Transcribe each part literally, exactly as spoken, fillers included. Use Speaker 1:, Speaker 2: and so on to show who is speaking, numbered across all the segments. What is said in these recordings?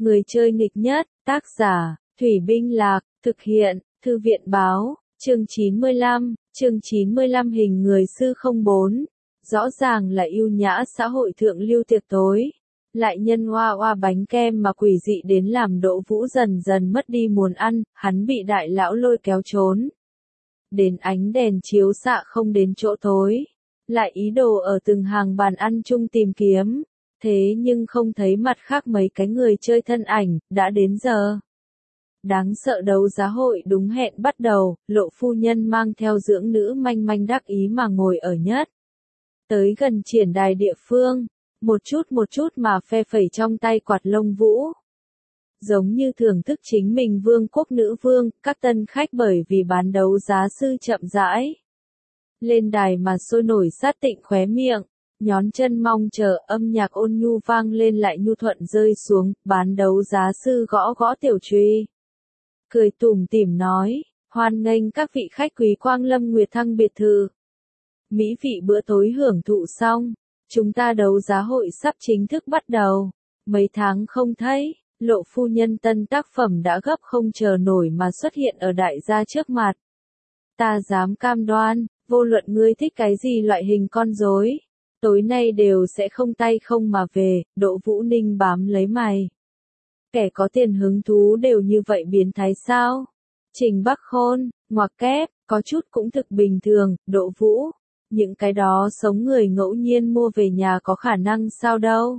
Speaker 1: Người chơi nghịch nhất, tác giả, Thủy Binh Lạc, thực hiện, Thư viện Báo, chương chín mươi lăm, chương chín mươi lăm hình người sư không bốn. Rõ ràng là yêu nhã xã hội thượng lưu tiệc tối. Lại nhân hoa hoa bánh kem mà quỷ dị đến làm Đỗ Vũ dần dần mất đi muốn ăn, hắn bị đại lão lôi kéo trốn. Đến ánh đèn chiếu xạ không đến chỗ tối. Lại ý đồ ở từng hàng bàn ăn chung tìm kiếm. Thế nhưng không thấy mặt khác mấy cái người chơi thân ảnh, đã đến giờ. Đáng sợ đấu giá hội đúng hẹn bắt đầu, Lộ phu nhân mang theo dưỡng nữ manh manh đắc ý mà ngồi ở nhất. Tới gần triển đài địa phương, một chút một chút mà phe phẩy trong tay quạt lông vũ. Giống như thưởng thức chính mình vương quốc nữ vương, các tân khách bởi vì bán đấu giá sư chậm rãi. Lên đài mà sôi nổi sát tịnh khóe miệng. Nhón chân mong chờ âm nhạc ôn nhu vang lên lại nhu thuận rơi xuống, bán đấu giá sư gõ gõ tiểu truy. Cười tủm tỉm nói, hoan nghênh các vị khách quý quang lâm Nguyệt Thăng biệt thự. Mỹ vị bữa tối hưởng thụ xong, chúng ta đấu giá hội sắp chính thức bắt đầu. Mấy tháng không thấy, Lộ phu nhân tân tác phẩm đã gấp không chờ nổi mà xuất hiện ở đại gia trước mặt. Ta dám cam đoan, vô luận ngươi thích cái gì loại hình con rối. Tối nay đều sẽ không tay không mà về, Đỗ Vũ Ninh bám lấy mày. Kẻ có tiền hứng thú đều như vậy biến thái sao? Trình Bắc Khôn, ngoặc kép, có chút cũng thực bình thường, Đỗ Vũ. Những cái đó sống người ngẫu nhiên mua về nhà có khả năng sao đâu?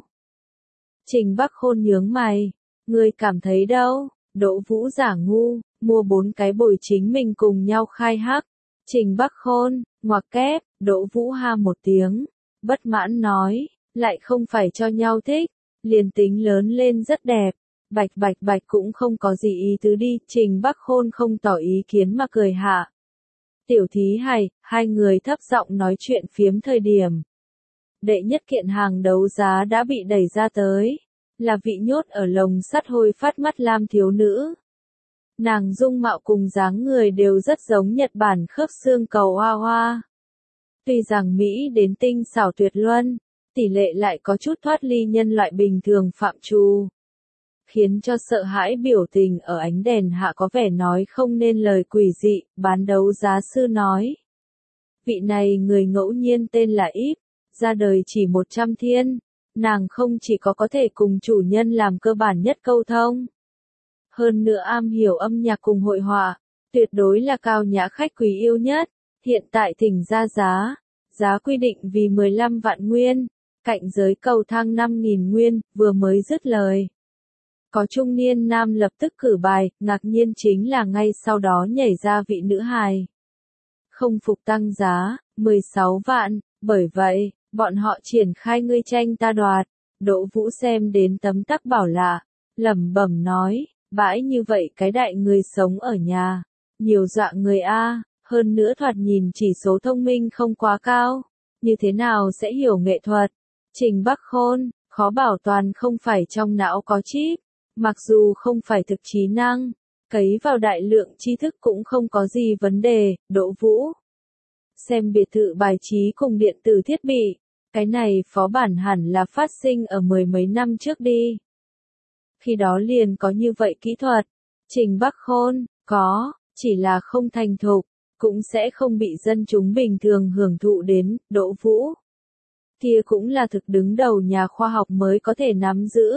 Speaker 1: Trình Bắc Khôn nhướng mày. Ngươi cảm thấy đâu? Đỗ Vũ giả ngu, mua bốn cái bồi chính mình cùng nhau khai hắc. Trình Bắc Khôn, ngoặc kép, Đỗ Vũ ha một tiếng. Bất mãn nói, lại không phải cho nhau thích, liền tính lớn lên rất đẹp, bạch bạch bạch cũng không có gì ý tứ đi, Trình Bắc Khôn không tỏ ý kiến mà cười hạ. Tiểu thí hài, hai người thấp giọng nói chuyện phiếm thời điểm. Đệ nhất kiện hàng đấu giá đã bị đẩy ra tới, là vị nhốt ở lồng sắt hôi phát mắt lam thiếu nữ. Nàng dung mạo cùng dáng người đều rất giống Nhật Bản khớp xương cầu hoa hoa. Tuy rằng Mỹ đến tinh xảo tuyệt luân, tỷ lệ lại có chút thoát ly nhân loại bình thường phạm trù. Khiến cho sợ hãi biểu tình ở ánh đèn hạ có vẻ nói không nên lời quỷ dị, bán đấu giá sư nói. Vị này người ngẫu nhiên tên là Íp, ra đời chỉ một trăm thiên, nàng không chỉ có có thể cùng chủ nhân làm cơ bản nhất câu thông. Hơn nữa am hiểu âm nhạc cùng hội họa, tuyệt đối là cao nhã khách quý yêu nhất. Hiện tại thỉnh ra giá, giá quy định vì mười lăm vạn nguyên, cạnh giới cầu thang năm nghìn nguyên, vừa mới dứt lời. Có trung niên nam lập tức cử bài, ngạc nhiên chính là ngay sau đó nhảy ra vị nữ hài. Không phục tăng giá, mười sáu vạn, bởi vậy, bọn họ triển khai ngươi tranh ta đoạt. Đỗ Vũ xem đến tấm tắc bảo lạ, lẩm bẩm nói, bãi như vậy cái đại người sống ở nhà, nhiều dọa người a. Hơn nữa thoạt nhìn chỉ số thông minh không quá cao, như thế nào sẽ hiểu nghệ thuật. Trình Bắc Khôn, khó bảo toàn không phải trong não có chip, mặc dù không phải thực trí năng, cấy vào đại lượng tri thức cũng không có gì vấn đề. Đỗ Vũ, xem biệt thự bài trí cùng điện tử thiết bị, cái này phó bản hẳn là phát sinh ở mười mấy năm trước đi. Khi đó liền có như vậy kỹ thuật. Trình Bắc Khôn, có, chỉ là không thành thục. Cũng sẽ không bị dân chúng bình thường hưởng thụ đến. Đỗ Vũ, kia cũng là thực đứng đầu nhà khoa học mới có thể nắm giữ.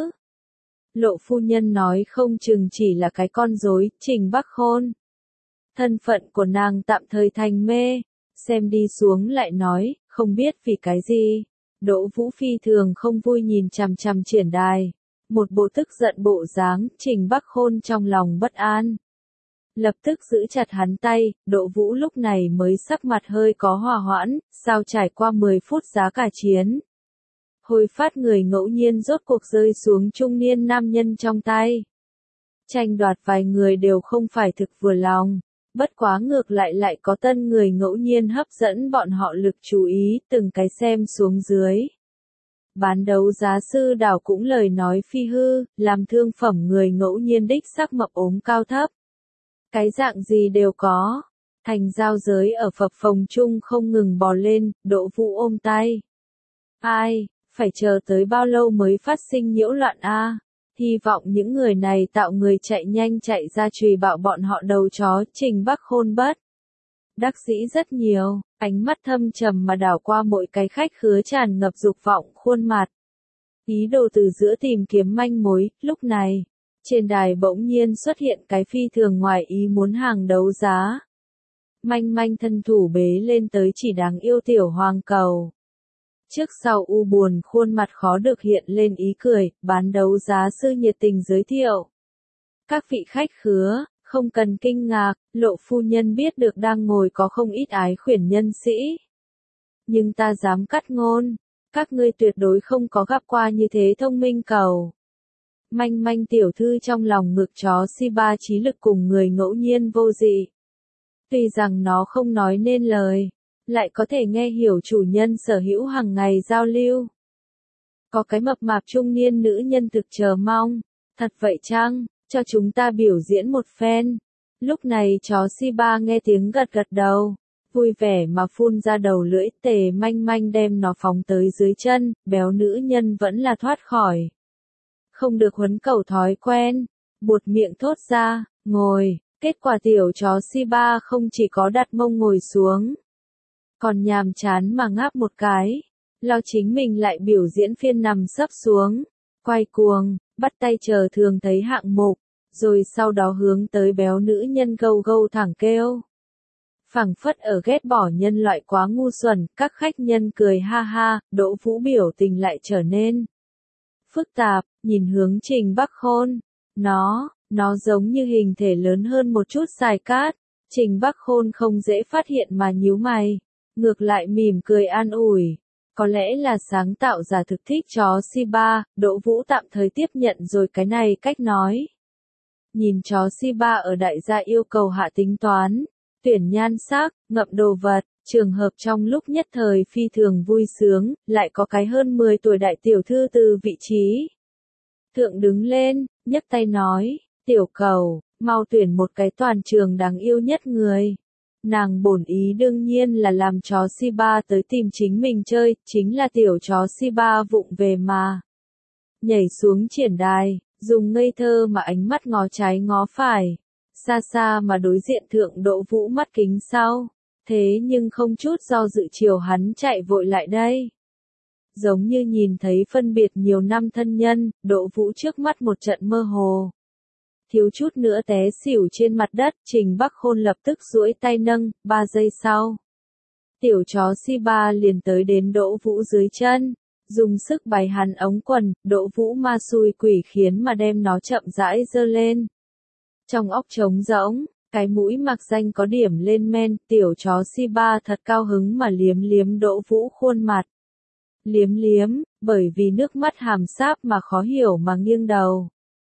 Speaker 1: Lộ phu nhân nói không chừng chỉ là cái con rối. Trình Bắc Khôn, thân phận của nàng tạm thời thành mê, xem đi xuống lại nói, không biết vì cái gì. Đỗ Vũ phi thường không vui nhìn chằm chằm triển đài, một bộ tức giận bộ dáng. Trình Bắc Khôn trong lòng bất an, lập tức giữ chặt hắn tay. Đỗ Vũ lúc này mới sắc mặt hơi có hòa hoãn, sao trải qua mười phút giá cả chiến. Hồi phát người ngẫu nhiên rốt cuộc rơi xuống trung niên nam nhân trong tay. Tranh đoạt vài người đều không phải thực vừa lòng, bất quá ngược lại lại có tân người ngẫu nhiên hấp dẫn bọn họ lực chú ý, từng cái xem xuống dưới. Bán đấu giá sư đảo cũng lời nói phi hư, làm thương phẩm người ngẫu nhiên đích sắc mập ốm cao thấp. Cái dạng gì đều có. Thành giao giới ở phập phồng chung không ngừng bò lên. Đỗ Vũ ôm tay. Ai, phải chờ tới bao lâu mới phát sinh nhiễu loạn a? Hy vọng những người này tạo người chạy nhanh chạy ra chùy bạo bọn họ đầu chó. Trình Bắc Khôn bất đắc dĩ rất nhiều, ánh mắt thâm trầm mà đảo qua mỗi cái khách khứa tràn ngập dục vọng khuôn mặt. Ý đồ từ giữa tìm kiếm manh mối. Lúc này, trên đài bỗng nhiên xuất hiện cái phi thường ngoài ý muốn hàng đấu giá. Manh manh thân thủ bế lên tới chỉ đáng yêu tiểu hoàng cầu. Trước sau u buồn khuôn mặt khó được hiện lên ý cười, bán đấu giá sư nhiệt tình giới thiệu. Các vị khách khứa, không cần kinh ngạc, Lộ phu nhân biết được đang ngồi có không ít ái khuyển nhân sĩ. Nhưng ta dám cắt ngôn, các ngươi tuyệt đối không có gặp qua như thế thông minh cầu. Manh manh tiểu thư trong lòng ngực chó Shiba trí lực cùng người ngẫu nhiên vô dị. Tuy rằng nó không nói nên lời, lại có thể nghe hiểu chủ nhân sở hữu hàng ngày giao lưu. Có cái mập mạp trung niên nữ nhân thực chờ mong. Thật vậy chăng, cho chúng ta biểu diễn một phen. Lúc này chó Shiba nghe tiếng gật gật đầu, vui vẻ mà phun ra đầu lưỡi. Tề manh manh đem nó phóng tới dưới chân, béo nữ nhân vẫn là thoát khỏi. Không được huấn cẩu thói quen, buột miệng thốt ra, ngồi. Kết quả tiểu chó Shiba không chỉ có đặt mông ngồi xuống, còn nhàm chán mà ngáp một cái, lo chính mình lại biểu diễn phiên nằm sấp xuống, quay cuồng, bắt tay chờ thường thấy hạng mục, rồi sau đó hướng tới béo nữ nhân gâu gâu thẳng kêu. Phảng phất ở ghét bỏ nhân loại quá ngu xuẩn, các khách nhân cười ha ha, Đỗ Vũ biểu tình lại trở nên phức tạp, nhìn hướng Trình Bắc Khôn, nó, nó giống như hình thể lớn hơn một chút Xài Cát. Trình Bắc Khôn không dễ phát hiện mà nhíu mày, ngược lại mỉm cười an ủi. Có lẽ là sáng tạo giả thực thích chó Shiba, Đỗ Vũ tạm thời tiếp nhận rồi cái này cách nói. Nhìn chó Shiba ở đại gia yêu cầu hạ tính toán, tuyển nhan sắc, ngậm đồ vật, trường hợp trong lúc nhất thời phi thường vui sướng, lại có cái hơn mười tuổi đại tiểu thư từ vị trí thượng đứng lên, nhấc tay nói, tiểu cầu, mau tuyển một cái toàn trường đáng yêu nhất người. Nàng bổn ý đương nhiên là làm chó Shiba tới tìm chính mình chơi, chính là tiểu chó Shiba vụng về mà. Nhảy xuống triển đài, dùng ngây thơ mà ánh mắt ngó trái ngó phải, xa xa mà đối diện thượng Đỗ Vũ mắt kính sau, thế nhưng không chút do dự chiều hắn chạy vội lại đây. Giống như nhìn thấy phân biệt nhiều năm thân nhân, Đỗ Vũ trước mắt một trận mơ hồ. Thiếu chút nữa té xỉu trên mặt đất, Trình Bắc Khôn lập tức duỗi tay nâng, ba giây sau. Tiểu chó Shiba liền tới đến Đỗ Vũ dưới chân, dùng sức bày hắn ống quần, Đỗ Vũ ma xui quỷ khiến mà đem nó chậm rãi giơ lên. Trong óc trống rỗng, cái mũi mặc danh có điểm lên men, tiểu chó Shiba thật cao hứng mà liếm liếm Đỗ Vũ khuôn mặt. Liếm liếm, bởi vì nước mắt hàm sáp mà khó hiểu mà nghiêng đầu.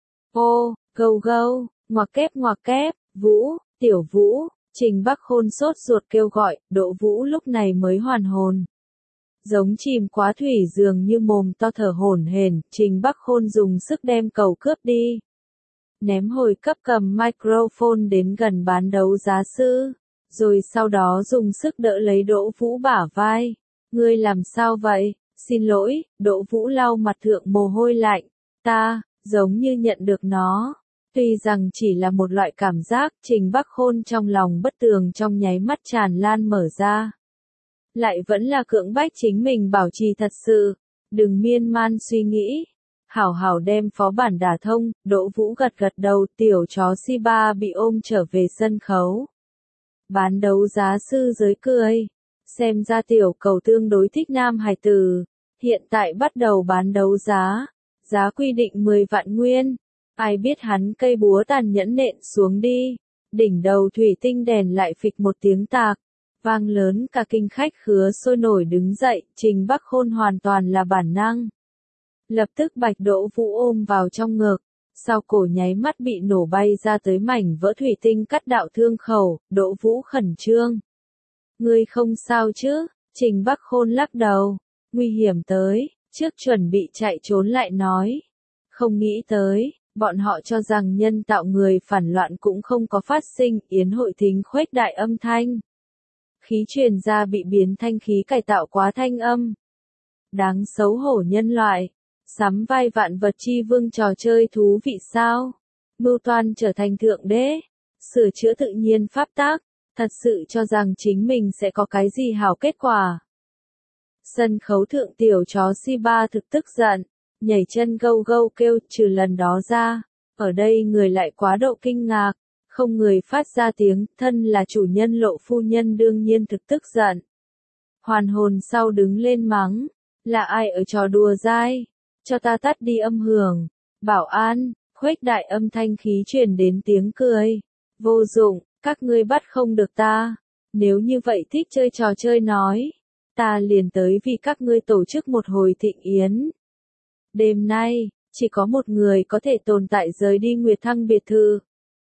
Speaker 1: Ô, gâu gâu, ngoặc kép ngoặc kép, Vũ, tiểu Vũ, Trình Bắc Khôn sốt ruột kêu gọi, Đỗ Vũ lúc này mới hoàn hồn. Giống chìm quá thủy dường như mồm to thở hổn hển, Trình Bắc Khôn dùng sức đem cầu cướp đi. Ném hồi cấp cầm microphone đến gần bán đấu giá sư, rồi sau đó dùng sức đỡ lấy Đỗ Vũ bả vai. Ngươi làm sao vậy? Xin lỗi, Đỗ Vũ lau mặt thượng mồ hôi lạnh. Ta, giống như nhận được nó. Tuy rằng chỉ là một loại cảm giác, Trình Bắc Khôn trong lòng bất tường trong nháy mắt tràn lan mở ra. Lại vẫn là cưỡng bách chính mình bảo trì thật sự. Đừng miên man suy nghĩ. Hảo hảo đem phó bản đả thông, Đỗ Vũ gật gật đầu, tiểu chó Shiba bị ôm trở về sân khấu. Bán đấu giá sư giới cười. Xem ra tiểu cầu tương đối thích nam hài tử. Hiện tại bắt đầu bán đấu giá. Giá quy định mười vạn nguyên. Ai biết hắn cây búa tàn nhẫn nện xuống đi. Đỉnh đầu thủy tinh đèn lại phịch một tiếng tạc. Vang lớn cả kinh khách khứa sôi nổi đứng dậy. Trình Bắc Khôn hoàn toàn là bản năng. Lập tức bạch Đỗ Vũ ôm vào trong ngực. Sau cổ nháy mắt bị nổ bay ra tới mảnh vỡ thủy tinh cắt đạo thương khẩu. Đỗ Vũ khẩn trương. Ngươi không sao chứ? Trình Bắc Khôn lắc đầu. Nguy hiểm tới, trước chuẩn bị chạy trốn lại nói. Không nghĩ tới, bọn họ cho rằng nhân tạo người phản loạn cũng không có phát sinh, yến hội thính khuếch đại âm thanh. Khí truyền ra bị biến thanh khí cải tạo quá thanh âm. Đáng xấu hổ nhân loại, Sắm vai vạn vật chi vương trò chơi thú vị sao? Mưu toan trở thành thượng đế, sửa chữa tự nhiên pháp tắc, thật sự cho rằng chính mình sẽ có cái gì hảo kết quả. Sân khấu thượng tiểu chó Shiba thực tức giận, nhảy chân gâu gâu kêu, trừ lần đó ra, ở đây người lại quá độ kinh ngạc, không người phát ra tiếng, thân là chủ nhân Lộ phu nhân đương nhiên thực tức giận. Hoàn hồn sau đứng lên mắng, là ai ở trò đùa dai, cho ta tắt đi âm hưởng, bảo an, khuếch đại âm thanh khí truyền đến tiếng cười, vô dụng, các ngươi bắt không được ta, nếu như vậy thích chơi trò chơi nói, ta liền tới vì các ngươi tổ chức một hồi thịnh yến. Đêm nay, chỉ có một người có thể tồn tại rời đi Nguyệt Thăng biệt thự.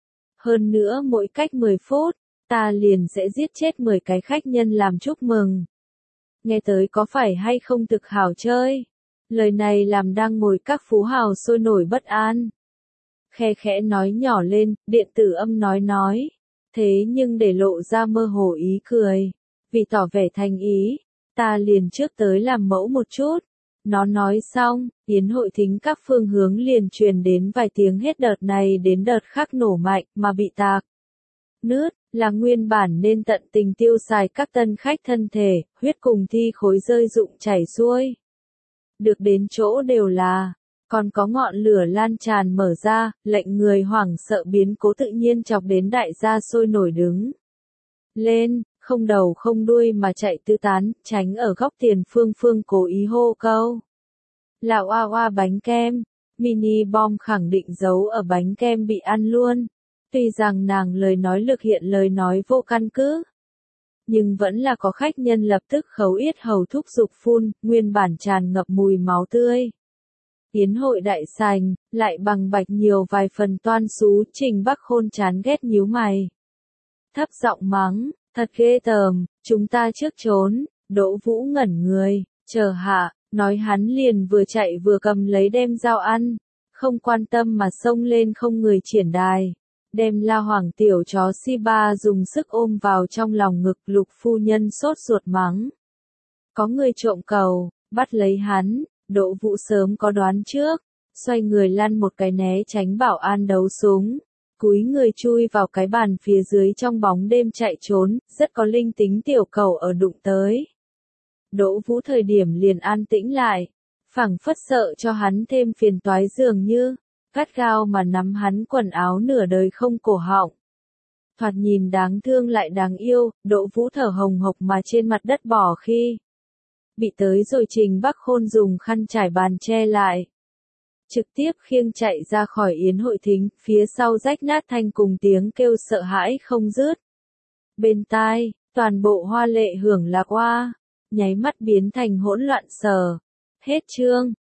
Speaker 1: Hơn nữa mỗi cách mười phút, ta liền sẽ giết chết mười cái khách nhân làm chúc mừng. Nghe tới có phải hay không thực hảo chơi? Lời này làm đang ngồi các phú hào sôi nổi bất an. Khe khẽ nói nhỏ lên, điện tử âm nói nói. Thế nhưng để lộ ra mơ hồ ý cười. Vì tỏ vẻ thành ý, ta liền trước tới làm mẫu một chút. Nó nói xong, yến hội thính các phương hướng liền truyền đến vài tiếng hết đợt này đến đợt khác nổ mạnh mà bị tạc. Nứt, là nguyên bản nên tận tình tiêu xài các tân khách thân thể, huyết cùng thi khối rơi rụng chảy xuôi. Được đến chỗ đều là, còn có ngọn lửa lan tràn mở ra, lệnh người hoảng sợ biến cố tự nhiên chọc đến đại gia sôi nổi đứng lên, không đầu không đuôi mà chạy tứ tán, tránh ở góc tiền phương phương cố ý hô câu. Là oa oa bánh kem, mini bom khẳng định giấu ở bánh kem bị ăn luôn. Tuy rằng nàng lời nói lực hiện lời nói vô căn cứ, nhưng vẫn là có khách nhân lập tức khấu yết hầu thúc giục phun, nguyên bản tràn ngập mùi máu tươi. Yến hội đại sành, lại bằng bạch nhiều vài phần toan xú, Trình Bắc Khôn chán ghét nhíu mày. Thấp giọng mắng, thật ghê tởm, chúng ta trước trốn, Đỗ Vũ ngẩn người, chờ hạ, nói hắn liền vừa chạy vừa cầm lấy đem dao ăn, không quan tâm mà xông lên không người triển đài. Đem la hoàng tiểu chó Shiba dùng sức ôm vào trong lòng ngực, Lục phu nhân sốt ruột mắng. Có người trộm cầu, bắt lấy hắn, Đỗ Vũ sớm có đoán trước, xoay người lăn một cái né tránh bảo an đấu súng, cúi người chui vào cái bàn phía dưới trong bóng đêm chạy trốn, rất có linh tính tiểu cầu ở đụng tới. Đỗ Vũ thời điểm liền an tĩnh lại, phảng phất sợ cho hắn thêm phiền toái dường như. Gắt gao mà nắm hắn quần áo nửa đời không cổ họng. Thoạt nhìn đáng thương lại đáng yêu, Đỗ Vũ thở hồng hộc mà trên mặt đất bỏ khi bị tới rồi Trình Bắc Khôn dùng khăn trải bàn che lại. Trực tiếp khiêng chạy ra khỏi yến hội thính, phía sau rách nát thanh cùng tiếng kêu sợ hãi không dứt. Bên tai, toàn bộ hoa lệ hưởng lạc oa, nháy mắt biến thành hỗn loạn sờ. Hết chương.